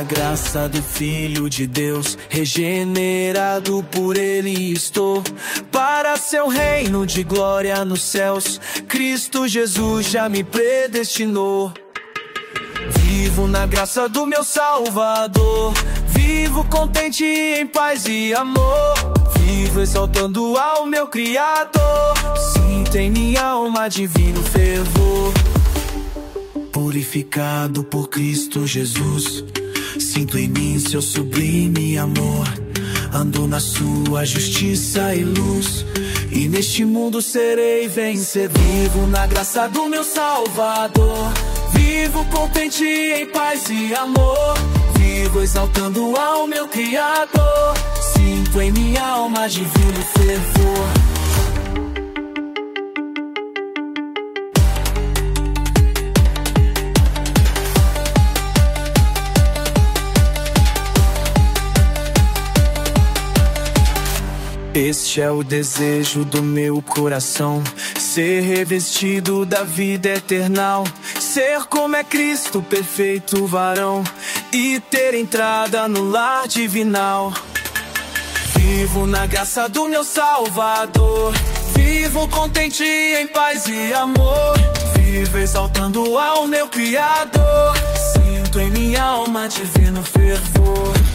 na graça do Filho de Deus, regenerado por Ele estou, para seu reino de glória nos céus, Cristo Jesus já me predestinou. Vivo na graça do meu Salvador, vivo contente em paz e amor, vivo exaltando ao meu Criador, sinto em minha alma divino fervor. Purificado por Cristo Jesus, sinto em mim seu sublime amor, ando na sua justiça e luz, e neste mundo serei vencedor. Vivo na graça do meu Salvador, vivo contente em paz e amor, vivo exaltando ao meu Criador, sinto em minha alma divino fervor. Este é o desejo do meu coração, ser revestido da vida eternal, ser como é Cristo, perfeito varão, e ter entrada no lar divinal. Vivo na graça do meu Salvador, vivo contente em paz e amor, vivo exaltando ao meu Criador, sinto em minha alma divino fervor.